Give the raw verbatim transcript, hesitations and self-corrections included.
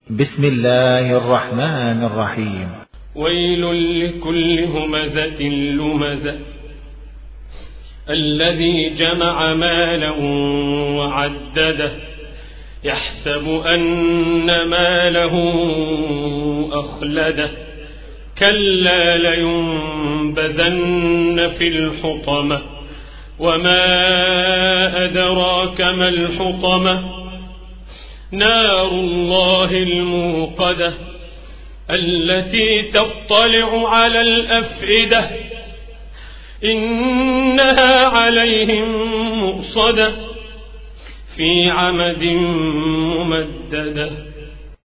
بسم الله الرحمن الرحيم. ويل لكل همزة لمزة الذي جمع مالا وعدده يحسب أن ماله أخلده كلا لينبذن في الحطمة وما أدراك ما الحطمة نار الله الموقدة التي تطلع على الأفئدة إنها عليهم مؤصدة في عمد ممددة.